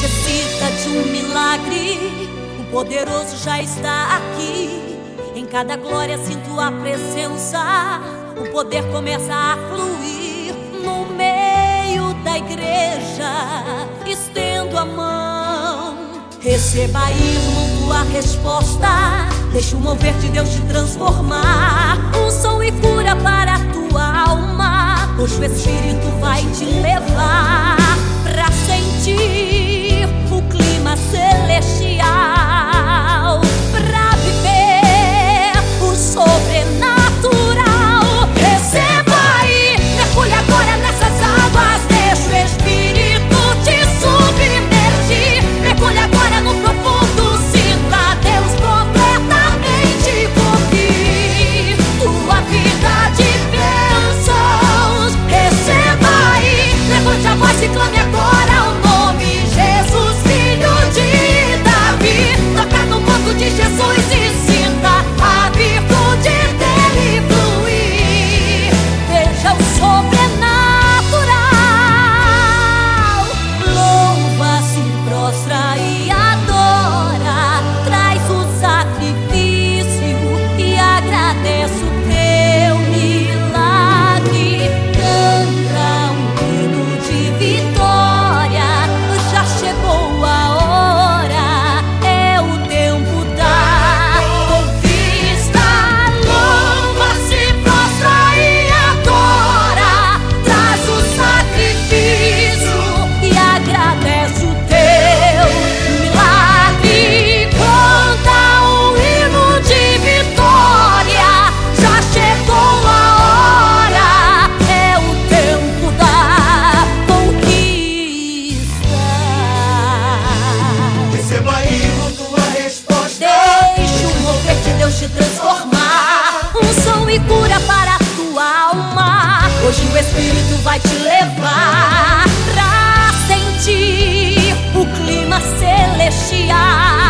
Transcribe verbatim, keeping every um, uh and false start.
necessita de um milagre, o poderoso já está aqui. Em cada glória sinto a presença, o poder começa a fluir. No meio da igreja estendo a mão. Receba aí, irmão, tua resposta. Deixa o mover de Deus te transformar. Unção e cura para a tua alma. Hoje o Espírito vai te levar pra sentir o clima celestial, pra viver o sobrenatural. Receba aí, mergulhe agora nessas águas. Deixa o Espírito te submergir. Mergulhe agora no profundo, sinta Deus completamente cobrir tua vida de bênçãos. Receba aí, levante a voz e clame agora o nome Jesus, filho de Davi. Toca no manto de Jesus e sinta a virtude dele fluir. Veja o sobrenatural. Louva, se prostra e adora. Traz o sacrifício e agradece o teu milagre. Canta um hino de vitória. Já chegou a hora, é o tempo da conquista. Louva, se prostra e adora. Traz o sacrifício e agradece o teu milagre. Canta um hino de vitória. Já chegou a hora, é o tempo da conquista. Receba aí, irmão, tua resposta. Deixa o mover de Deus te transformar. Unção e cura para a tua alma. Hoje o Espírito vai te levar pra sentir o clima celestial.